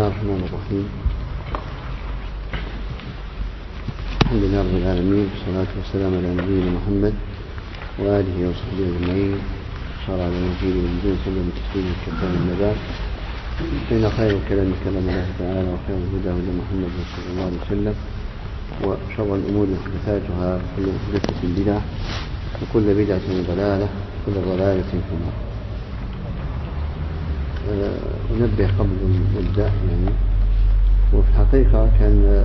الرحمن الرحيم. الحمد لله رب العالمين، والصلاة والسلام على نبينا محمد وآله وصحبه أجمعين، صار على نبينا والدين سلم تسليما كثيرا النبات. فإن خير الكلام كلام الله تعالى، وخير الهدى هدى محمد صلى الله عليه وسلم، وشر الأمور محدثاتها، وكل محدثة بدعة، وكل بدعة ضلالة، وكل ضلالة في النار. أنبه قبل نبدأ يعني، وفي الحقيقة كان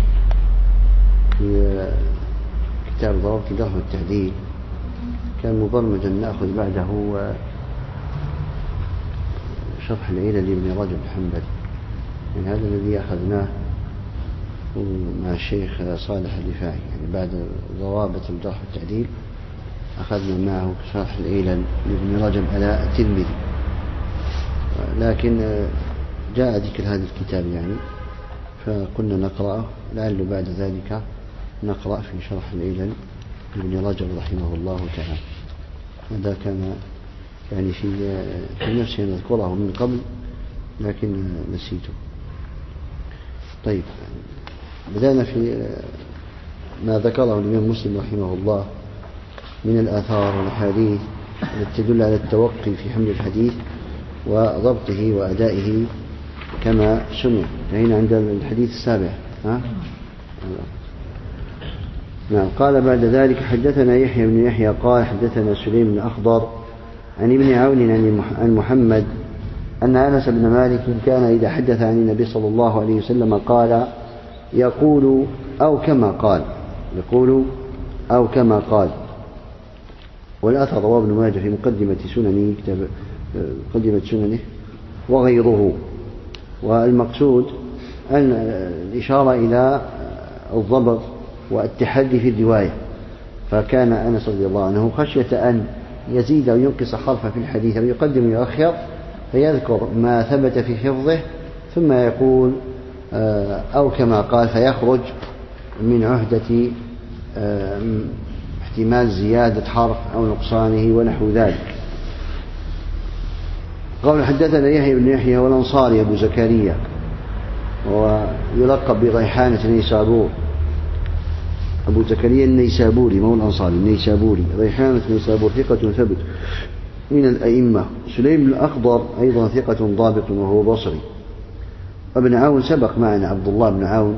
في كتاب ضوابط الجرح والتعديل كان مبرمجا نأخذ بعده شرح العلل لابن رجب الحنبلي، يعني هذا الذي أخذناه مع الشيخ صالح الرفاعي، يعني بعد ضوابط الجرح والتعديل أخذنا معه شرح العلل لابن رجب على الترمذي، لكن جاء ذكر هذا الكتاب يعني فقلنا نقرأه، لعل بعد ذلك نقرأ في شرح العلل لابن رجب رحمه الله تعالى. هذا كان يعني في نفسي أن أذكره من قبل لكن نسيته. طيب، بدأنا في ما ذكره الإمام مسلم رحمه الله من الآثار والأحاديث التي تدل على التوقي في حمل الحديث وضبطه وأدائه كما سمع. فهنا عند الحديث السابع. نعم. قال بعد ذلك: حدثنا يحيى بن يحيى قال حدثنا سليم بن أخضر عن ابن عون عن محمد أن أنس بن مالك كان إذا حدث عن النبي صلى الله عليه وسلم قال يقول أو كما قال. والأثر رواه ابن ماجه في مقدمة سننه وغيره. والمقصود أن الإشارة إلى الضبط والتحدي في الرواية، فكان أنس رضي الله عنه خشية أن يزيد أو ينقص حرفا في الحديث أو يقدم ويؤخر، فيذكر ما ثبت في حفظه ثم يقول أو كما قال، فيخرج من عهدة احتمال زيادة حرف أو نقصانه ونحو ذلك. قال حدثنا يحيى بن يحيى والأنصاري أبو زكريا ويلقب بريحانة النيسابور، أبو زكريا النيسابوري مولى الأنصاري النيسابوري، ريحانة النيسابور ثقة ثبت من الأئمة. سليم بن الأخضر أيضا ثقة ضابط وهو بصري. ابن عون سبق معنا عبد الله بن عون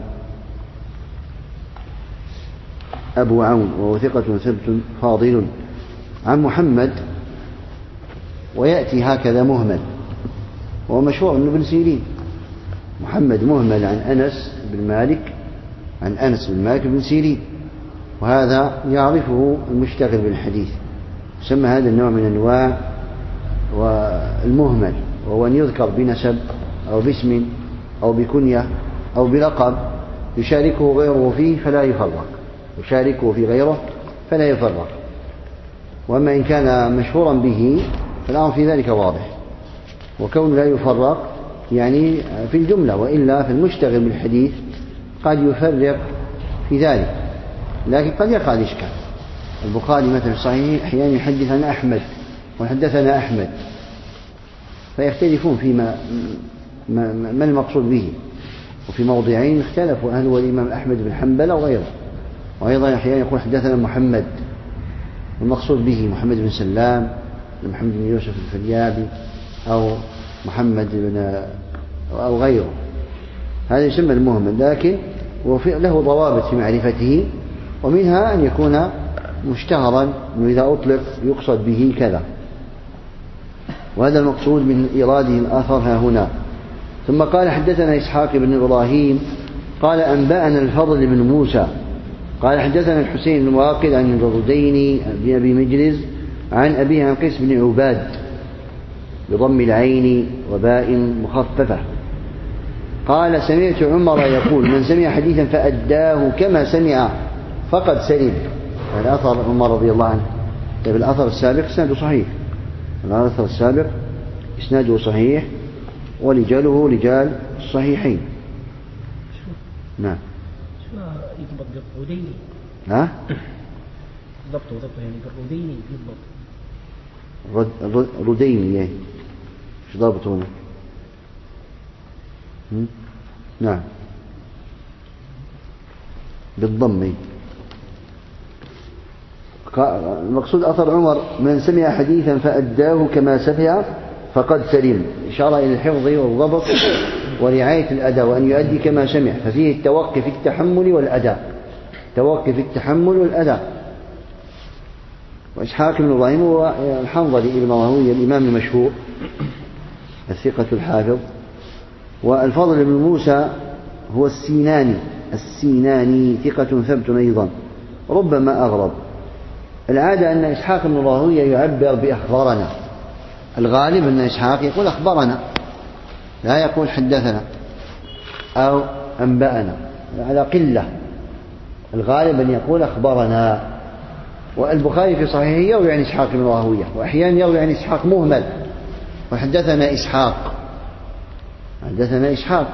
أبو عون وهو ثقة ثبت فاضل عن محمد، ويأتي هكذا مهمل، وهو مشهور ابن سيرين. محمد مهمل عن أنس بن مالك بن سيرين، وهذا يعرفه المشتغل بالحديث. يسمى هذا النوع من أنواع والمهمل، وهو أن يذكر بنسب أو باسم أو بكنية أو بلقب يشاركه غيره فيه فلا يفرق. وأما إن كان مشهورا به فالأمر في ذلك واضح، وكون لا يفرق يعني في الجملة، وإلا في المشتغل بالحديث قد يفرق في ذلك، لكن قد يقع الإشكال. البخاري مثلا في صحيح أحيانا يحدث عن أحمد وحدثنا أحمد، فيختلفون فيما ما المقصود به، وفي موضعين اختلفوا هل هو الإمام أحمد بن حنبل أو غيره. وأيضا أحيانا يقول حدثنا محمد والمقصود به محمد بن سلام، محمد بن يوسف الفريابي، أو محمد بن أو غيره. هذا يسمى المهمل، لكن له ضوابط في معرفته، ومنها أن يكون مشتهرا أنه إذا أطلق يقصد به كذا، وهذا المقصود من إراده الآثر ها هنا. ثم قال حدثنا إسحاق بن إبراهيم قال أنبأنا الفضل بن موسى قال حدثنا الحسين بن واقد عن الرديني بن أبي مجلس عن أبيه عن قيس بن عباد بضم العين وباء مخففة قال سمعت عمر يقول من سمع حديثا فأداه كما سمع فقد سلم. الأثر عمر رضي الله عنه. طيب، الأثر السابق إسناده صحيح ورجاله رجال الصحيحين. نعم. يضبط بالرديني. ضبطه يعني بالرديني يضبط. رديني ايش ضابطه هنا؟ نعم بالضم. المقصود أثر عمر: من سمع حديثا فأداه كما سمع فقد سلم، إشارة إلى الحفظ والضبط ورعاية الأداء، وأن يؤدي كما سمع، ففيه التوقي في التحمل والأداء، توقي في التحمل والأداء. وإسحاق بن إبراهيم هو الحنظلي ابن راهويه الإمام المشهور الثقة الحافظ. والفضل بن موسى هو السيناني ثقة ثبت أيضا، ربما أغرب. العادة أن إسحاق بن راهويه يعبر بأخبارنا، الغالب أن إسحاق يقول أخبرنا، لا يقول حدثنا أو أنبأنا، على قلة. الغالب أن يقول أخبرنا. والبخاري في صحيحه يروي عن إسحاق بن راهويه، وأحيانا يروي عن إسحاق مهمل، وحدثنا إسحاق، حدثنا إسحاق.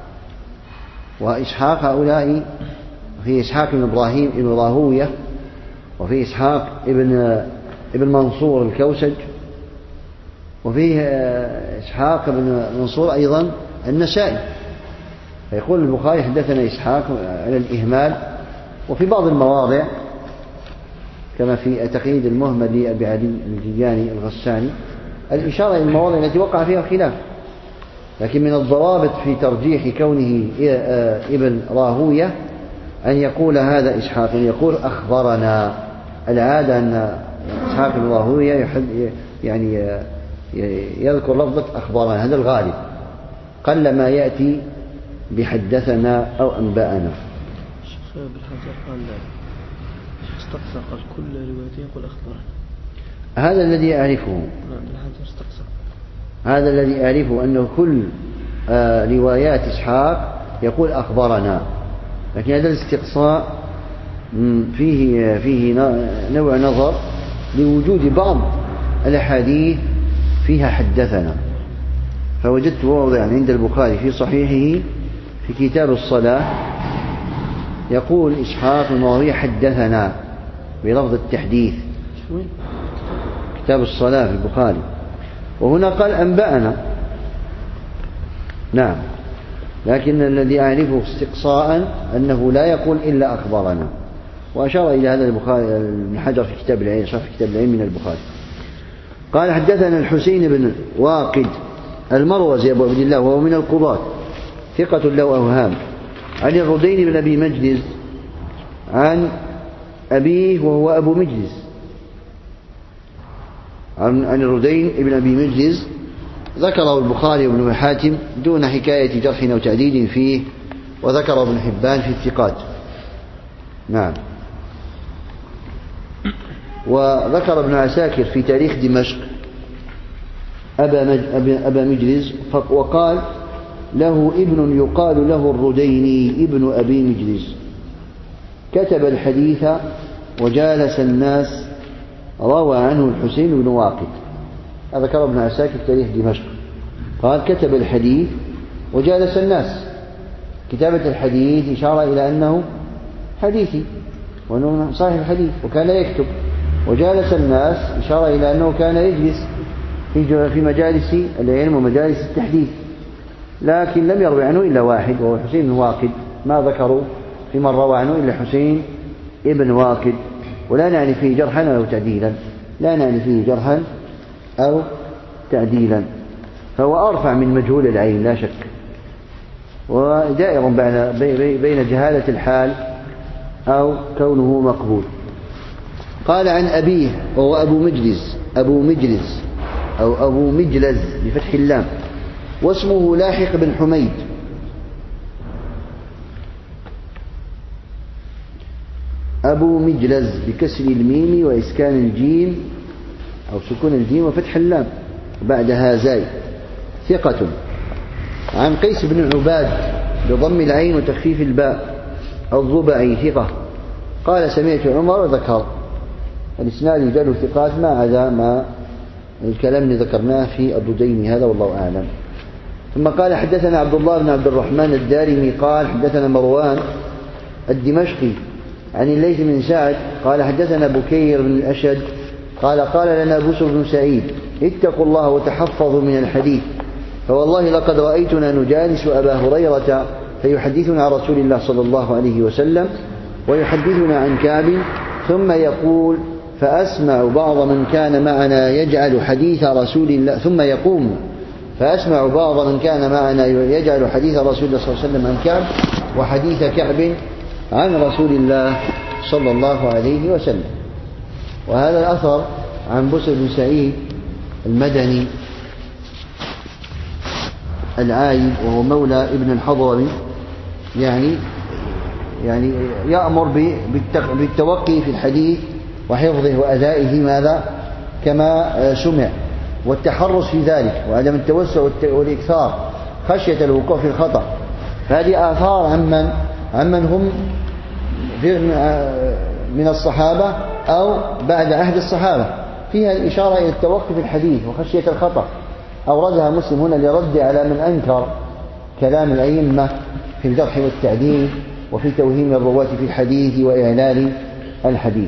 وإسحاق هؤلاء في إسحاق بن إبراهيم بن راهويه، وفي إسحاق ابن منصور الكوسج، وفيه إسحاق بن منصور أيضا النسائي. فيقول البخاري حدثنا إسحاق على الإهمال. وفي بعض المواضع كما في تقييد المهمل لأبي علي الجياني الغساني الإشارة إلى المواضع التي وقع فيها الخلاف، لكن من الضوابط في ترجيح كونه ابن راهويه أن يقول هذا إسحاق، أن يقول أخبرنا. العادة أن إسحاق بن راهويه يعني يذكر لفظة أخبرنا، هذا الغالب، قل ما يأتي بحدثنا أو أنبأنا. الشيخ ابن حجر قال استقصى، قال كل روايته يقول أخبرنا. هذا الذي أعرفه، ابن حجر استقصى، هذا الذي أعرفه أنه كل روايات إسحاق يقول أخبرنا، لكن هذا الاستقصاء فيه نوع نظر لوجود بعض الأحاديث فيها حدثنا. فوجدت موضعا عند البخاري في صحيحه في كتاب الصلاة يقول إسحاق بن راهويه حدثنا بلفظ التحديث، كتاب الصلاة في البخاري، وهنا قال أنبأنا. نعم، لكن الذي أعرفه استقصاء أنه لا يقول إلا أخبرنا، وأشار إلى هذا البخاري ابن حجر في كتاب العلم، شرح كتاب العلم من البخاري. قال حدثنا الحسين بن واقد المروزي أبو عبد الله، وهو من القضاة، ثقة له أوهام، عن الردين بن أبي مجلس عن أبيه وهو أبو مجلس، عن الردين بن أبي مجلس، ذكره البخاري وابن حاتم دون حكاية جرح أو تعديل فيه، وذكره ابن حبان في الثقات. نعم. وذكر ابن عساكر في تاريخ دمشق أبا مجلس، وقال له ابن يقال له الرديني ابن أبي مجلس، كتب الحديث وجالس الناس، روى عنه الحسين بن واقد. هذا ذكر ابن عساكر في تاريخ دمشق، قال كتب الحديث وجالس الناس. كتابة الحديث إشارة إلى أنه حديثي وأنه صاحب الحديث وكان يكتب، وجالس الناس إشارة إلى أنه كان يجلس في مجالس العلم ومجالس التحديث. لكن لم يروي عنه إلا واحد وهو حسين بن واقد، ما ذكروا في من روى عنه إلا حسين ابن واقد، ولا نعني فيه جرحا أو تعديلا، لا نعني فيه جرحا أو تعديلا، فهو أرفع من مجهول العين لا شك، ودائر بين جهالة الحال أو كونه مقبول. قال عن أبيه وهو أبو مجلس أو أبو مجلز بفتح اللام، واسمه لاحق بن حميد، أبو مجلز بكسر الميم وإسكان الجيم أو سكون الجيم وفتح اللام بعدها زاي، ثقة. عن قيس بن عباد بضم العين وتخفيف الباء الضبعي، ثقة. قال سمعت عمر وذكر. الإسناد رجال ثقات ما عدا ما الكلام اللي ذكرناه في الردين، هذا والله أعلم. ثم قال حدثنا عبد الله بن عبد الرحمن الدارمي قال حدثنا مروان الدمشقي عن الليث بن سعد قال حدثنا بكير بن الأشد قال قال لنا بسر بن سعيد اتقوا الله وتحفظوا من الحديث فوالله لقد رأيتنا نجالس أبا هريرة فيحدثنا عن رسول الله صلى الله عليه وسلم ويحدثنا عن كعب ثم يقول فأسمع بعض من كان معنا يجعل حديث رسول الله ثم يقوم فأسمع بعض من كان معنا يجعل حديث رسول الله صلى الله عليه وسلم عن كعب وحديث كعب عن رسول الله صلى الله عليه وسلم. وهذا الأثر عن بسر بن سعيد المدني العايد وهو مولى ابن الحضرمي يعني يأمر بالتوقي في الحديث وحفظه وأدائه ماذا كما سمع والتحرص في ذلك وعدم التوسع والإكثار خشية الوقوع في الخطأ. فهذه آثار عمن هم من الصحابة أو بعد عهد الصحابة فيها الإشارة إلى التوقي في الحديث وخشية الخطأ. أوردها مسلم هنا لرد على من أنكر كلام الأئمة في الجرح والتعديل وفي توهيم الرواة في الحديث وإعلال الحديث.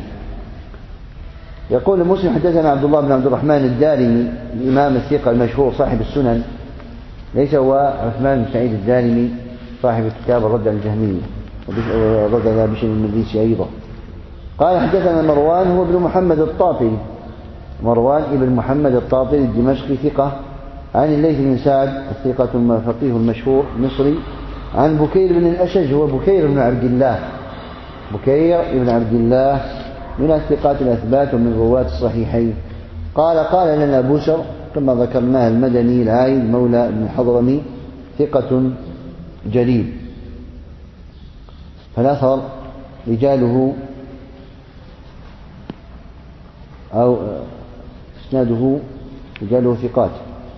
يقول مسلم حدثنا عبد الله بن عبد الرحمن الدارمي الإمام الثقة المشهور صاحب السنن ليس هو عثمان بن سعيد الدارمي صاحب كتاب الرد على الجهمية والرد على بشر المدريسي أيضا. قال حدثنا مروان هو ابن محمد الطاطري مروان ابن محمد الطاطري الدمشقي ثقة عن الليث بن سعد الثقة الفقيه المشهور مصري عن بكير بن الأشج هو بكير بن عبد الله بكير بن عبد الله من الثقات الأثبات ومن رواة الصحيحين. قال لنا بشر كما ذكرناه المدني العايد مولى ابن الحضرمي ثقة جليل فالأثر رجاله أو إسناده رجاله ثقات.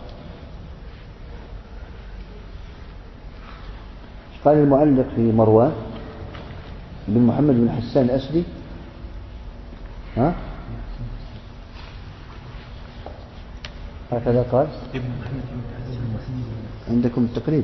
قال المعلق في مروان بن محمد بن حسان الأسدي ها هكذا قال عندكم التقريب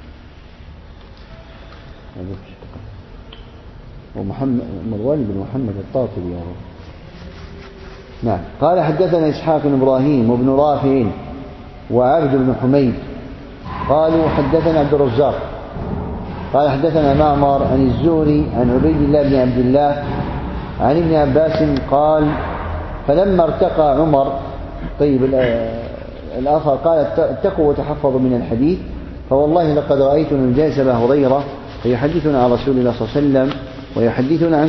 ومحمد مروان بن محمد الطاطري يا رب. نعم. قال حدثنا إسحاق بن إبراهيم وابن رافع وعبد بن حميد قالوا حدثنا عبد الرزاق قال حدثنا معمر عن الزهري عن عبيد الله بن عبد الله عن ابن عباس قال فلما ارتقى عمر طيب الآخر قال اتقوا وتحفظوا من الحديث فوالله لقد رأيتنا جالس أبا هريرة فيحدثنا عن رسول الله صلى الله عليه وسلم ويحدثنا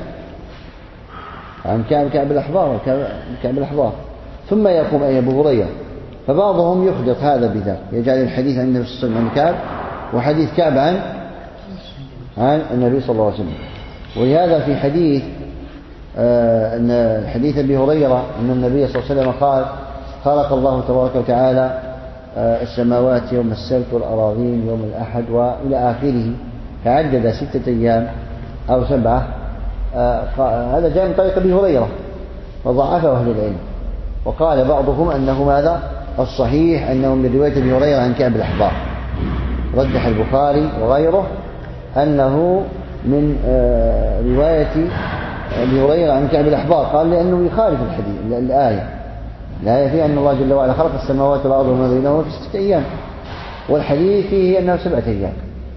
عن كعب الأحبار ثم يقوم أي أبو هريرة فبعضهم يخلط هذا بذاك يجعل الحديث عن النبي صلى الله عليه وسلم عن كعب وحديث كعب عن النبي صلى الله عليه وسلم. ولهذا في حديث أن حديث أبي هريرة أن النبي صلى الله عليه وسلم قال خلق الله تبارك وتعالى السماوات يوم السبت والأراضين يوم الأحد وإلى آخره فعدد 6 أيام أو 7. هذا جاء من طريق أبي هريرة وضعفه أهل العلم وقال بعضهم أنه ماذا الصحيح أنه من رواية أبي هريرة عن كعب الأحبار رجح البخاري وغيره أنه من رواية أبي هريرة عن كعب الأحبار قال لأنه يخالف الحديث الآية فيها أن الله جل وعلا خلق السماوات والأرض وما بينهما في 6 أيام والحديث فيه أنه 7 أيام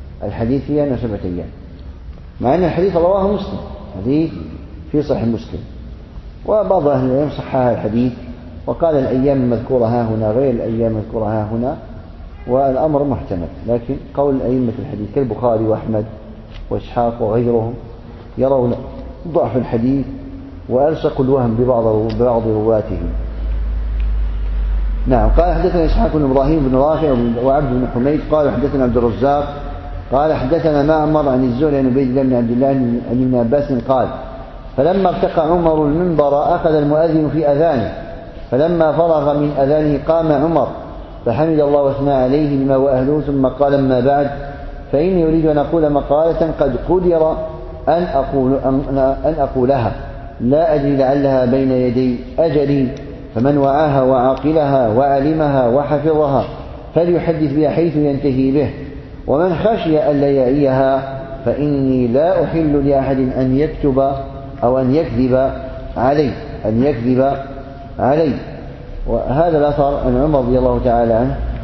مع أن الحديث رواه مسلم حديث في صحيح مسلم وبعض أهل العلم صححها الحديث وقال الأيام المذكورة ها هنا غير الأيام المذكورة ها هنا والأمر محتمل. لكن قول أئمة الحديث كالبخاري وأحمد وإسحاق وغيرهم يرون ضعف الحديث وألصقوا الوهم ببعض رواته. نعم. قال حدثنا إسحاق بن إبراهيم بن رافع وعبد بن حميد قال حدثنا عبد الرزاق قال حدثنا معمر عن الزهري عن عبيد الله بن عبد الله عن ابن عباس قال فلما ارتقى عمر المنبر أخذ المؤذن في أذانه فلما فرغ من أذانه قام عمر فحمد الله واثنى عليه بما هو أهله ثم قال أما بعد فإني أريد أن أقول مقالة قد قدر أن أقولها لا أدري لعلها بين يدي أجلي فمن وعاها وعاقلها وعلمها وحفظها فليحدث بها حيث ينتهي به ومن خشي ألا يعيها فإني لا أحل لأحد أن يكتب أو أن يكذب علي. وهذا الأثر عن عمر رضي الله تعالى عنه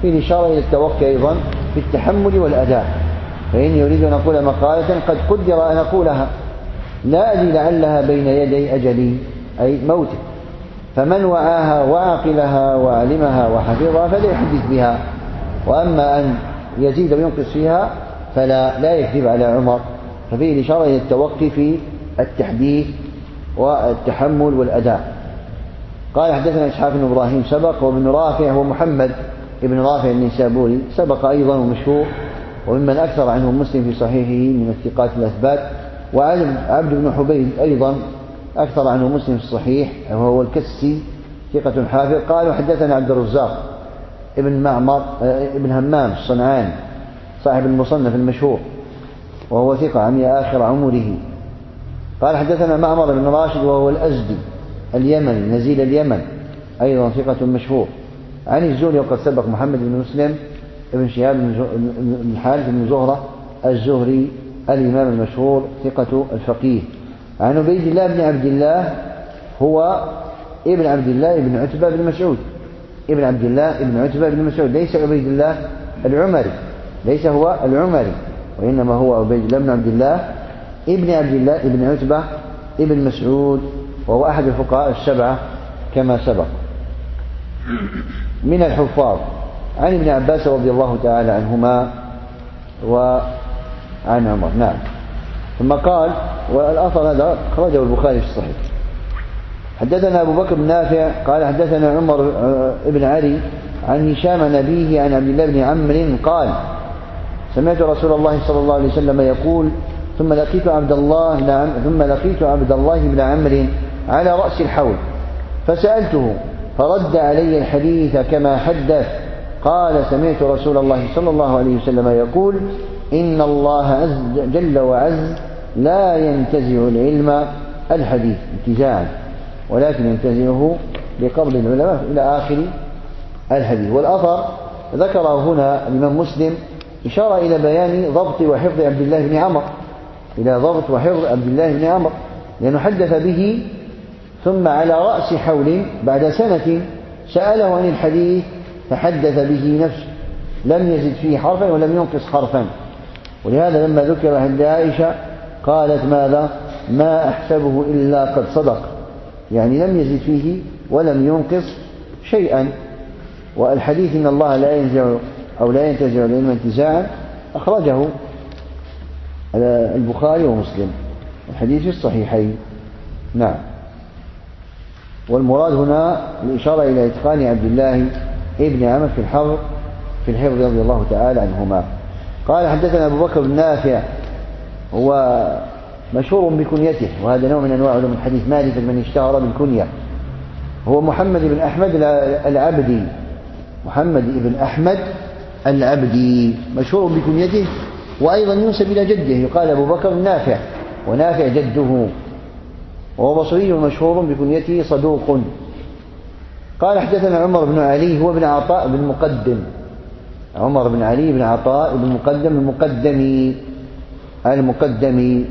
في الإشارة إلى التوقي أيضا في التحمل والأداء، فإني أريد أن أقول مقالة قد قدر أن أقولها لا أدري لعلها بين يدي أجلي أي موته، فمن وعاها وعقلها وعلمها وحفظها فلا يحدث بها، وأما أن يزيد وينقص فيها فلا يكذب على عمر. ففيه الإشارة إلى التوقي في التحديث والتحمل والأداء. قال حدثنا إسحاق بن إبراهيم سبق، وابن رافع هو محمد ابن رافع النسابوري سبق أيضا ومشهور، وممن أكثر عنه مسلم في صحيحه من الثقات الأثبات. وعبد بن حبيب أيضا أكثر عنه مسلم في الصحيح وهو الكسي ثقة حافظ. قال حدثنا عبد الرزاق ابن معمر ابن همام الصنعاني صاحب المصنف المشهور وهو ثقة عن آخر عمره. قال حدثنا معمر بن راشد وهو الأزدي اليمني نزيل اليمن أيضا ثقة مشهور عن الزهري، وقد سبق محمد بن مسلم ابن شهاب بن الحارث بن زهرة الزهري الإمام المشهور ثقة الفقيه. عن عبيد الله بن عبد الله هو ابن عبد الله بن عتبة بن مسعود، ابن عبد الله بن عتبة بن مسعود، ليس عبيد الله العمري، ليس هو العمري، وإنما هو عبيد الله بن عبد الله ابن عبد الله ابن عتبة ابن مسعود، وهو أحد الفقهاء السبعة كما سبق من الحفاظ. عن ابن عباس رضي الله تعالى عنهما وعن عمر. نعم. ثم قال، والأثر هذا أخرجه البخاري في الصحيح. حدثنا أبو بكر بن نافع قال حدثنا عمر بن علي عن هشام نبيه عن عبد الله بن عمرو قال سمعت رسول الله صلى الله عليه وسلم يقول ثم لقيت عبد الله بن عمرو على رأس الحوض فسألته فرد علي الحديث كما حدث. قال سمعت رسول الله صلى الله عليه وسلم يقول إن الله جل وعز لا ينتزع العلم الحديث انتزاعا ولكن ينتزعه بقبض العلماء إلى آخر الحديث. والأثر ذكره هنا الإمام مسلم إشارة إلى بيان ضبط وحفظ عبد الله بن عمرو، إلى ضبط وحفظ عبد الله بن عمرو، لأنه حدث به ثم على رأس حول بعد سنة سأله عن الحديث فحدث به نفسه، لم يزد فيه حرفا ولم ينقص حرفا. ولهذا لما ذكر عند عائشة قالت ماذا؟ ما أحسبه إلا قد صدق، يعني لم يزد فيه ولم ينقص شيئا. والحديث إن الله لا ينزع أو لا ينتزع العلم انتزاعا أخرجه البخاري ومسلم، الحديث في الصحيحين. نعم. والمراد هنا الإشارة إلى إتقان عبد الله ابن عمرو في الحفظ رضي الله تعالى عنهما. قال حدثنا أبو بكر بن نافع هو مشهور بكنيته، وهذا نوع من أنواع علوم الحديث، معرفة من اشتهر بالكنية. هو محمد بن أحمد العبدي، محمد بن أحمد العبدي مشهور بكنيته، وأيضا ينسب إلى جده يقال أبو بكر بن نافع، ونافع جده، وهو بصري مشهور بكنيته صدوق. قال حدثنا عمر بن علي هو ابن عطاء بن مقدم، عمر بن علي بن عطاء بن مقدم المقدمي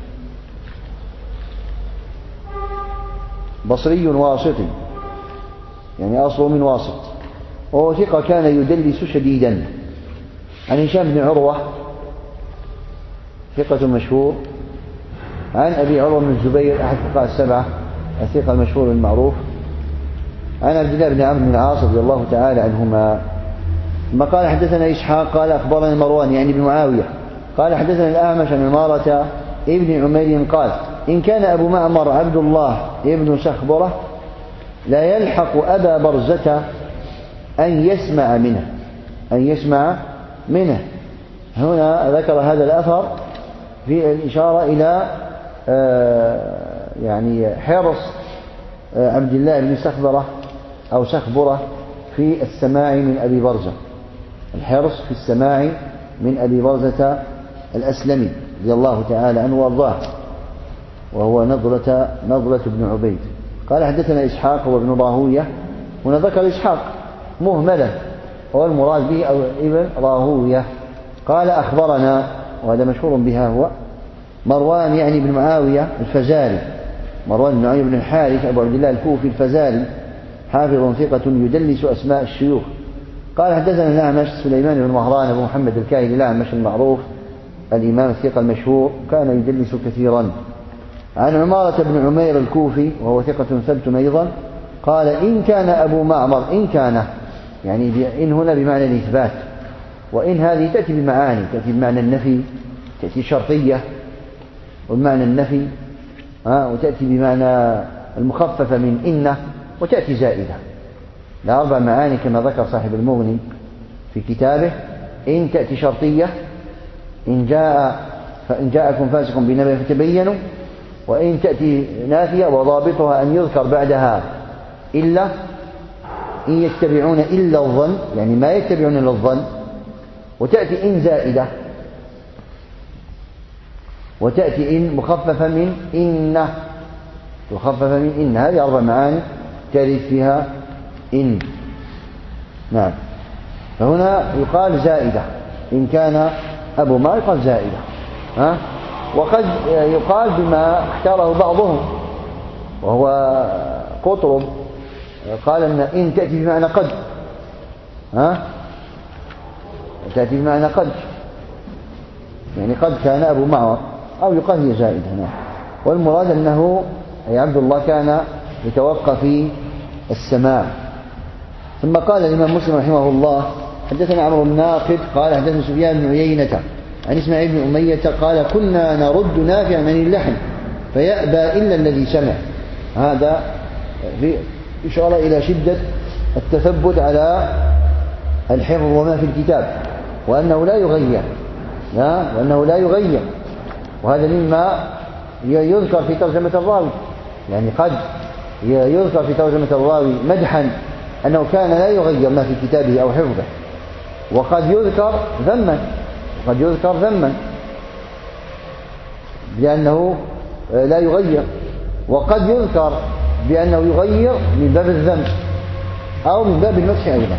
بصري واسطي، يعني أصله من واسط، وهو ثقة كان يدلس شديدا. عن هشام بن عروة ثقة مشهور، عن أبي عروة بن الزبير أحد الفقهاء السبعة الثقة المشهور المعروف، عن عبد الله بن عمرو بن العاص رضي الله تعالى عنهما. ثم قال حدثنا إسحاق قال أخبرنا مروان يعني بن معاوية قال حدثنا الأعمش عن عمارة ابن عمير قال إن كان أبو معمر عبد الله ابن سخبرة لا يلحق أبا برزة أن يسمع منه. هنا ذكر هذا الأثر في الإشارة إلى يعني حرص عبد الله بن سخبرة أو سخبرة في السماع من أبي برزة، الحرص في السماع من أبي برزة الأسلمي رضي الله تعالى عنه وارضاه، وهو نضلة بن عبيد. قال حدثنا إسحاق وابن راهوية، هنا ذكر إسحاق مهملة والمراد به أو ابن راهوية. قال أخبرنا، وهذا مشهور بها، هو مروان يعني بن معاوية الفزاري، مروان بن معاوية بن الحارث أبو عبد الله الكوفي الفزاري، حافظ ثقة يدلس أسماء الشيوخ، قال حدثنا الأعمش سليمان بن مهران أبو محمد الكاهلي الأعمش المعروف الإمام الثقة المشهور كان يدلس كثيرا. عن عمارة بن عمير الكوفي وهو ثقة ثبت أيضا قال إن كان أبو معمر، إن كان يعني إن هنا بمعنى الإثبات، وإن هذه تأتي بمعاني، تأتي بمعنى النفي، تأتي شرطية وبمعنى النفي، وتأتي بمعنى المخففة من إن، وتأتي زائدة. لا 4 معاني كما ذكر صاحب المغني في كتابه. إن تأتي شرطية، فإن جاءكم فاسق بنبأ فتبينوا، وإن تأتي نافية وضابطها أن يذكر بعدها إلا، إن يتبعون إلا الظن، يعني ما يتبعون إلا الظن. وتأتي إن زائدة، وتأتي إن مخففة من إن، مخففة من إن. هذه 4 معاني ترد فيها إن. نعم. فهنا يقال زائدة، إن كان أبو ما يقال زائدة. وقد يقال بما اختاره بعضهم وهو قطرب، قال إن تأتي بمعنى قد، تأتي بمعنى قد، يعني قد كان أبو معمر، أو يقال هي زائدة. والمراد أنه أي عبد الله كان يتوقف في السماع. ثم قال الإمام مسلم رحمه الله حدثنا عمرو الناقد قال حدثنا سفيان بن عيينة عن إسماعيل بن أمية قال كنا نرد نافعا عن اللحن فيأبى إلا الذي سمع. هذا في إشارة إلى شدة التثبت على الحفظ وما في الكتاب، وأنه لا يغير، وأنه لا يغير. وهذا مما يذكر في ترجمة الراوي، يعني قد يذكر في ترجمة الراوي مدحا أنه كان لا يغير ما في كتابه أو حفظه، وقد يذكر ذما بأنه لا يغير، وقد يذكر بأنه يغير من باب الذم أو من باب المدح أيضا.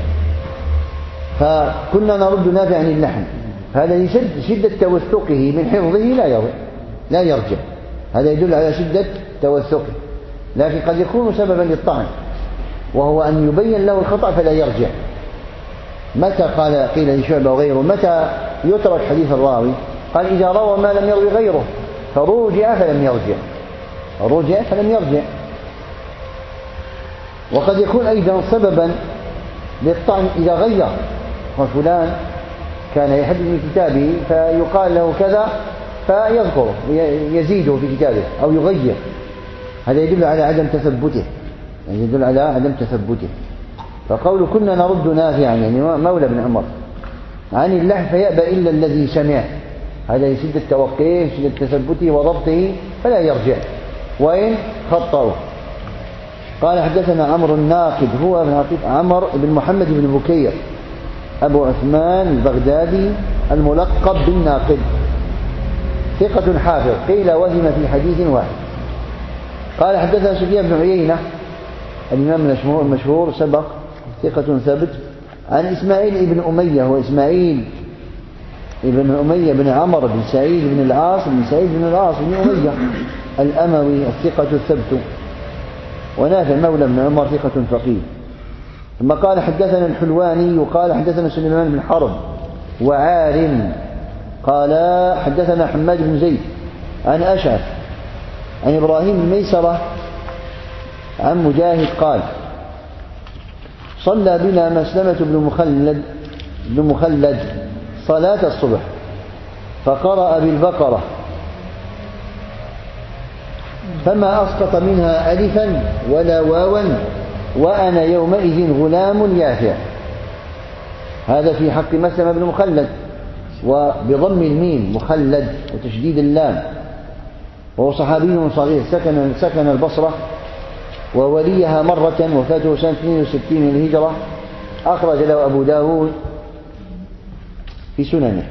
فكنا نرد نافعا عن اللحن، هذا لشدة توثقه من حفظه لا يرجع. هذا يدل على شدة توثقه، لكن قد يكون سببا للطعن، وهو أن يبين له الخطأ فلا يرجع. متى قيل لشعبة وغيره متى يترك حديث الراوي؟ قال إذا روى ما لم يروي غيره فروجع فلم يرجع. وقد يكون أيضا سببا للطعن إذا غير، وفلان كان يحدث من كتابه فيقال له كذا فيذكره يزيده في كتابه أو يغير. هذا يدل على عدم تثبته، فقول كنا نرد نافعا يعني مولى بن عمر عن اللحن فيأبى إلا الذي سمع، هذا يشد التوقيه، يشد تثبته وضبطه فلا يرجع وإن خطأه. قال حدثنا عمرو الناقد هو ابن عمرو بن محمد بن بكير أبو عثمان البغدادي الملقب بالناقد، ثقة حافظ، قيل وهم في حديث واحد. قال حدثنا سفيان بن عيينة الإمام المشهور سبق، ثقة ثبت، عن إسماعيل بن أمية، هو إسماعيل بن أمية بن عمرو بن سعيد بن العاص بن أمية الأموي الثقة الثبت، ونافع مولى بن عمر ثقة فقيه. ثم قال حدثنا الحلواني وقال حدثنا سليمان بن حرب وعارم قال حدثنا حماد بن زيد عن أشعث عن إبراهيم بن ميسرة عن مجاهد قال صلى بنا مسلمة بن مخلد صلاة الصبح فقرأ بالبقرة فما أسقط منها ألفا ولا واوا وأنا يومئذ غلام يافع. هذا في حق مسلمة بن مخلد، وبضم الميم مخلد وتشديد اللام، وهو صحابي صغير سكن البصرة ووليها مرة، وفاته سنة 62 من الهجرة، أخرج له أبو داود في سننه.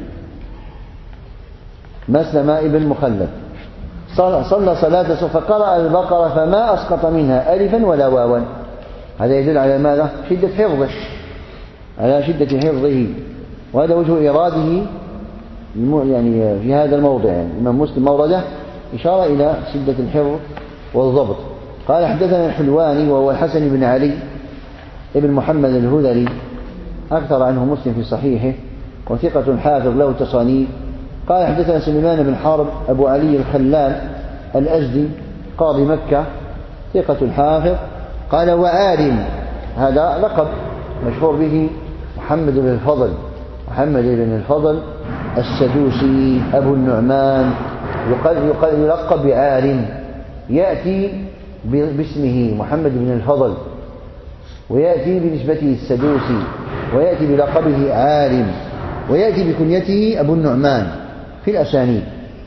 مسلمة بن مخلد صلى صلاة فقرأ البقرة فما أسقط منها ألفا ولا واوا. هذا يدل على ماذا؟ شدة حفظه، على شدة حفظه، وهذا وجه إيراده يعني في هذا الموضع، يعني الإمام مسلم مورده إشارة إلى شدة الحفظ والضبط. قال حدثنا الحلواني وهو الحسن بن علي ابن محمد الهذلي أكثر عنه مسلم في صحيحه، وثقة حافظ له تصانيف. قال حدثنا سليمان بن حرب أبو علي الخلال الأزدي قاضي مكة ثقة حافظ. قال وعالم، هذا لقب مشهور به محمد بن الفضل، محمد بن الفضل السدوسي أبو النعمان، يلقب بعالم، يأتي باسمه محمد بن الفضل، ويأتي بنسبته السدوسي، ويأتي بلقبه عالم، ويأتي بكنيته أبو النعمان في الأسانيد،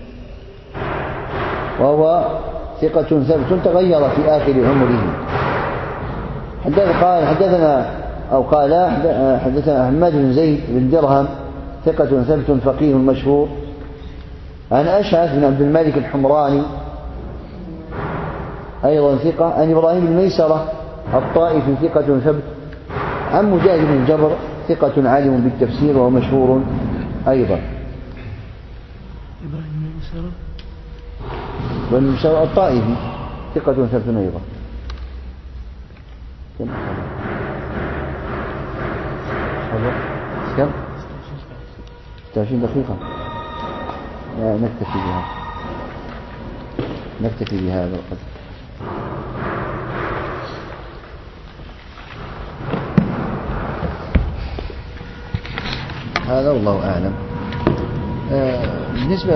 وهو ثقة ثبت تغير في آخر عمره. حدثنا أحمد بن زيد بن درهم ثقة ثبت فقيه مشهور، عن أشعث بن عبد الملك الحمراني أيضا ثقة، عن إبراهيم بن ميسرة الطائفي ثقة ثبت، عن مجاهد بن الجبر ثقة عالم بالتفسير وهو مشهور أيضا. إبراهيم بن ميسرة الطائفي ثقة ثبت أيضا. كم 26 دقيقة. لا نكتفي بهذا القدر. هذا والله أعلم. بالنسبة